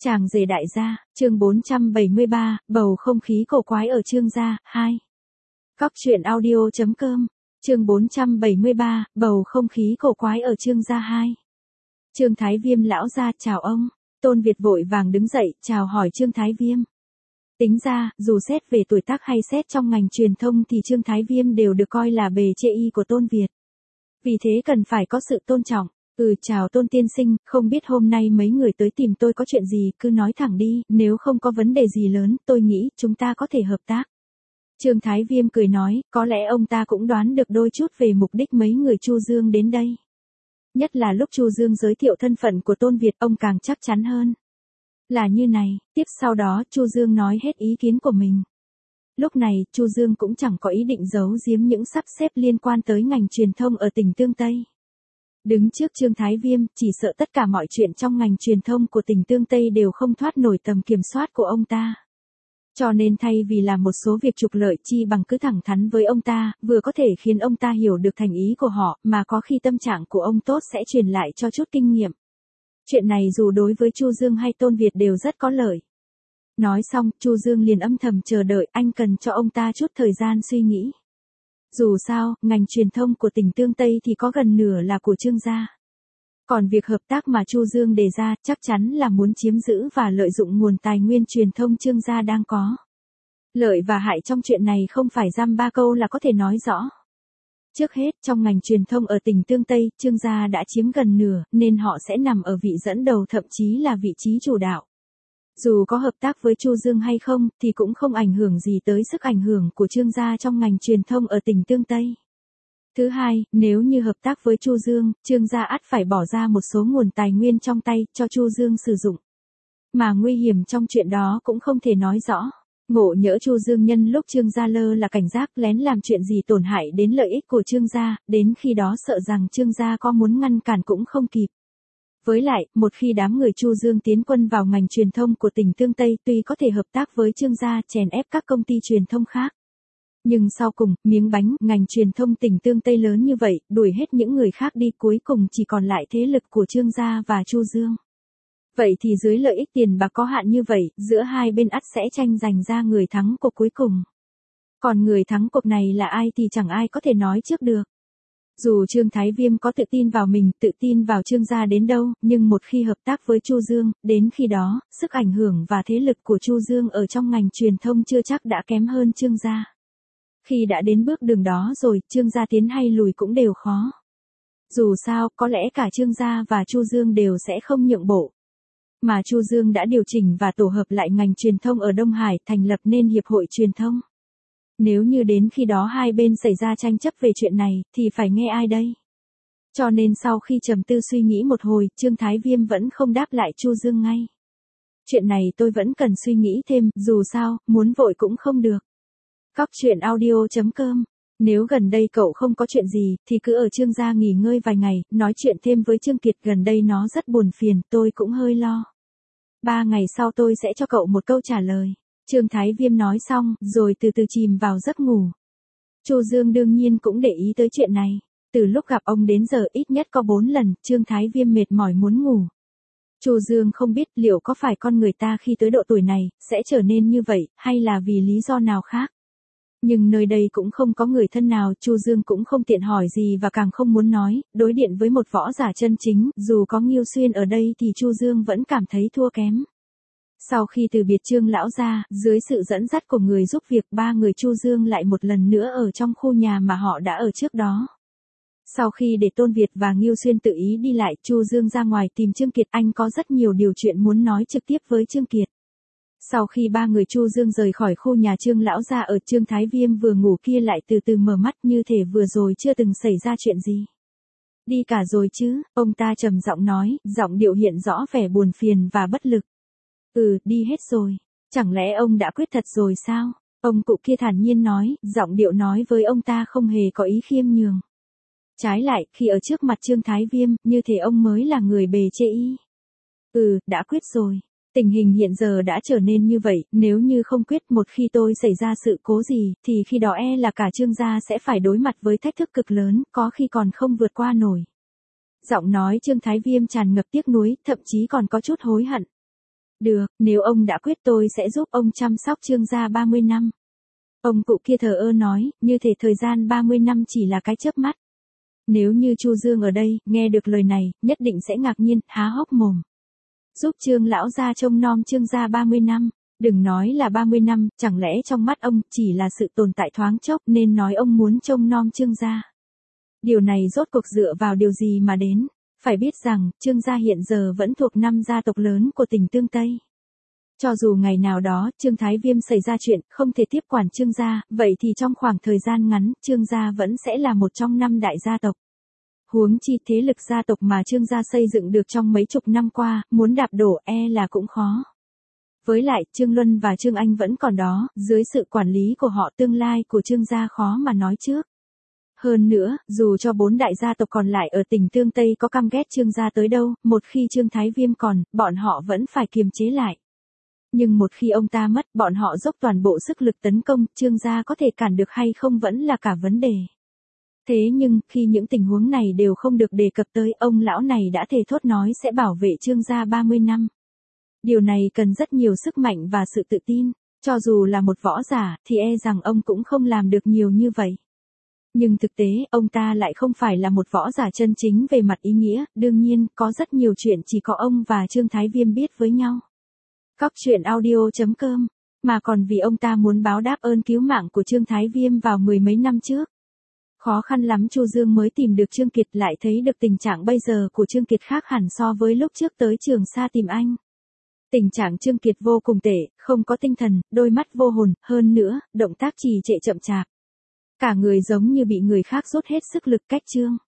Chàng rể đại gia, chương 473, bầu không khí cổ quái ở Trương gia, 2. Góc truyện audio.com, chương 473, bầu không khí cổ quái ở Trương gia 2. Trương Thái Viêm lão gia chào ông, Tôn Việt vội vàng đứng dậy, chào hỏi Trương Thái Viêm. Tính ra, dù xét về tuổi tác hay xét trong ngành truyền thông thì Trương Thái Viêm đều được coi là bề chê y của Tôn Việt. Vì thế cần phải có sự tôn trọng. Chào Tôn tiên sinh, không biết hôm nay mấy người tới tìm tôi có chuyện gì, cứ nói thẳng đi, nếu không có vấn đề gì lớn, tôi nghĩ chúng ta có thể hợp tác. Trương Thái Viêm cười nói, có lẽ ông ta cũng đoán được đôi chút về mục đích mấy người Chu Dương đến đây. Nhất là lúc Chu Dương giới thiệu thân phận của Tôn Việt, ông càng chắc chắn hơn. Là như này, tiếp sau đó Chu Dương nói hết ý kiến của mình. Lúc này, Chu Dương cũng chẳng có ý định giấu giếm những sắp xếp liên quan tới ngành truyền thông ở tỉnh Tương Tây. Đứng trước Trương Thái Viêm, chỉ sợ tất cả mọi chuyện trong ngành truyền thông của tỉnh Tương Tây đều không thoát nổi tầm kiểm soát của ông ta. Cho nên thay vì làm một số việc trục lợi chi bằng cứ thẳng thắn với ông ta, vừa có thể khiến ông ta hiểu được thành ý của họ, mà có khi tâm trạng của ông tốt sẽ truyền lại cho chút kinh nghiệm. Chuyện này dù đối với Chu Dương hay Tôn Việt đều rất có lợi. Nói xong, Chu Dương liền âm thầm chờ đợi, anh cần cho ông ta chút thời gian suy nghĩ. Dù sao, ngành truyền thông của tỉnh Tương Tây thì có gần nửa là của Trương gia. Còn việc hợp tác mà Chu Dương đề ra chắc chắn là muốn chiếm giữ và lợi dụng nguồn tài nguyên truyền thông Trương gia đang có. Lợi và hại trong chuyện này không phải dăm ba câu là có thể nói rõ. Trước hết, trong ngành truyền thông ở tỉnh Tương Tây, Trương gia đã chiếm gần nửa, nên họ sẽ nằm ở vị dẫn đầu, thậm chí là vị trí chủ đạo. Dù có hợp tác với Chu Dương hay không, thì cũng không ảnh hưởng gì tới sức ảnh hưởng của Trương gia trong ngành truyền thông ở tỉnh Tương Tây. Thứ hai, nếu như hợp tác với Chu Dương, Trương gia ắt phải bỏ ra một số nguồn tài nguyên trong tay cho Chu Dương sử dụng. Mà nguy hiểm trong chuyện đó cũng không thể nói rõ. Ngộ nhỡ Chu Dương nhân lúc Trương gia lơ là cảnh giác lén làm chuyện gì tổn hại đến lợi ích của Trương gia, đến khi đó sợ rằng Trương gia có muốn ngăn cản cũng không kịp. Với lại, một khi đám người Chu Dương tiến quân vào ngành truyền thông của tỉnh Tương Tây tuy có thể hợp tác với Trương gia chèn ép các công ty truyền thông khác. Nhưng sau cùng, miếng bánh, ngành truyền thông tỉnh Tương Tây lớn như vậy, đuổi hết những người khác đi, cuối cùng chỉ còn lại thế lực của Trương gia và Chu Dương. Vậy thì dưới lợi ích tiền bạc có hạn như vậy, giữa hai bên ắt sẽ tranh giành ra người thắng cuộc cuối cùng. Còn người thắng cuộc này là ai thì chẳng ai có thể nói trước được. Dù Trương Thái Viêm có tự tin vào mình, tự tin vào Trương gia đến đâu, nhưng một khi hợp tác với Chu Dương, đến khi đó, sức ảnh hưởng và thế lực của Chu Dương ở trong ngành truyền thông chưa chắc đã kém hơn Trương gia. Khi đã đến bước đường đó rồi, Trương gia tiến hay lùi cũng đều khó. Dù sao, có lẽ cả Trương gia và Chu Dương đều sẽ không nhượng bộ. Mà Chu Dương đã điều chỉnh và tổ hợp lại ngành truyền thông ở Đông Hải, thành lập nên hiệp hội truyền thông. Nếu như đến khi đó hai bên xảy ra tranh chấp về chuyện này, thì phải nghe ai đây? Cho nên sau khi trầm tư suy nghĩ một hồi, Trương Thái Viêm vẫn không đáp lại Chu Dương ngay. Chuyện này tôi vẫn cần suy nghĩ thêm, dù sao, muốn vội cũng không được. Góc truyện audio.com. Nếu gần đây cậu không có chuyện gì, thì cứ ở Trương gia nghỉ ngơi vài ngày, nói chuyện thêm với Trương Kiệt, gần đây nó rất buồn phiền, tôi cũng hơi lo. 3 ngày sau tôi sẽ cho cậu một câu trả lời. Trương Thái Viêm nói xong, rồi từ từ chìm vào giấc ngủ. Chu Dương đương nhiên cũng để ý tới chuyện này. Từ lúc gặp ông đến giờ ít nhất có 4 lần, Trương Thái Viêm mệt mỏi muốn ngủ. Chu Dương không biết liệu có phải con người ta khi tới độ tuổi này, sẽ trở nên như vậy, hay là vì lý do nào khác. Nhưng nơi đây cũng không có người thân nào, Chu Dương cũng không tiện hỏi gì và càng không muốn nói, đối điện với một võ giả chân chính, dù có Nghiêu Xuyên ở đây thì Chu Dương vẫn cảm thấy thua kém. Sau khi từ biệt Trương lão gia, dưới sự dẫn dắt của người giúp việc, 3 người Chu Dương lại một lần nữa ở trong khu nhà mà họ đã ở trước đó. Sau khi để Tôn Việt và Nghiêu Xuyên tự ý đi lại, Chu Dương ra ngoài tìm Trương Kiệt, anh có rất nhiều điều chuyện muốn nói trực tiếp với Trương Kiệt. Sau khi 3 người Chu Dương rời khỏi khu nhà Trương lão gia ở, Trương Thái Viêm vừa ngủ kia lại từ từ mở mắt, như thể vừa rồi chưa từng xảy ra chuyện gì. Đi cả rồi chứ, ông ta trầm giọng nói, giọng điệu hiện rõ vẻ buồn phiền và bất lực. Đi hết rồi. Chẳng lẽ ông đã quyết thật rồi sao? Ông cụ kia thản nhiên nói, giọng điệu nói với ông ta không hề có ý khiêm nhường. Trái lại, khi ở trước mặt Trương Thái Viêm, như thể ông mới là người bề chê y. Đã quyết rồi. Tình hình hiện giờ đã trở nên như vậy, nếu như không quyết, một khi tôi xảy ra sự cố gì, thì khi đó là cả Trương gia sẽ phải đối mặt với thách thức cực lớn, có khi còn không vượt qua nổi. Giọng nói Trương Thái Viêm tràn ngập tiếc nuối, thậm chí còn có chút hối hận. Được, nếu ông đã quyết tôi sẽ giúp ông chăm sóc Trương gia 30 năm. Ông cụ kia thờ ơ nói, như thể thời gian 30 năm chỉ là cái chớp mắt. Nếu như Chu Dương ở đây, nghe được lời này, nhất định sẽ ngạc nhiên, há hốc mồm. Giúp Trương lão gia trông nom Trương gia 30 năm. Đừng nói là 30 năm, chẳng lẽ trong mắt ông chỉ là sự tồn tại thoáng chốc nên nói ông muốn trông nom Trương gia. Điều này rốt cuộc dựa vào điều gì mà đến? Phải biết rằng, Trương gia hiện giờ vẫn thuộc 5 gia tộc lớn của tỉnh Tương Tây. Cho dù ngày nào đó Trương Thái Viêm xảy ra chuyện không thể tiếp quản Trương gia, vậy thì trong khoảng thời gian ngắn, Trương gia vẫn sẽ là một trong 5 đại gia tộc. Huống chi thế lực gia tộc mà Trương gia xây dựng được trong mấy chục năm qua, muốn đạp đổ là cũng khó. Với lại, Trương Luân và Trương Anh vẫn còn đó, dưới sự quản lý của họ tương lai của Trương gia khó mà nói trước. Hơn nữa, dù cho 4 đại gia tộc còn lại ở tỉnh Tương Tây có căm ghét Trương gia tới đâu, một khi Trương Thái Viêm còn, bọn họ vẫn phải kiềm chế lại. Nhưng một khi ông ta mất, bọn họ dốc toàn bộ sức lực tấn công, Trương gia có thể cản được hay không vẫn là cả vấn đề. Thế nhưng, khi những tình huống này đều không được đề cập tới, ông lão này đã thề thốt nói sẽ bảo vệ Trương gia 30 năm. Điều này cần rất nhiều sức mạnh và sự tự tin, cho dù là một võ giả, thì rằng ông cũng không làm được nhiều như vậy. Nhưng thực tế, ông ta lại không phải là một võ giả chân chính về mặt ý nghĩa, đương nhiên, có rất nhiều chuyện chỉ có ông và Trương Thái Viêm biết với nhau. Cóc truyện audio.com, mà còn vì ông ta muốn báo đáp ơn cứu mạng của Trương Thái Viêm vào 10 mấy năm trước. Khó khăn lắm Chu Dương mới tìm được Trương Kiệt, lại thấy được tình trạng bây giờ của Trương Kiệt khác hẳn so với lúc trước tới Trường Sa tìm anh. Tình trạng Trương Kiệt vô cùng tệ, không có tinh thần, đôi mắt vô hồn, hơn nữa, động tác trì trệ chậm chạp. Cả người giống như bị người khác rút hết sức lực cách Trương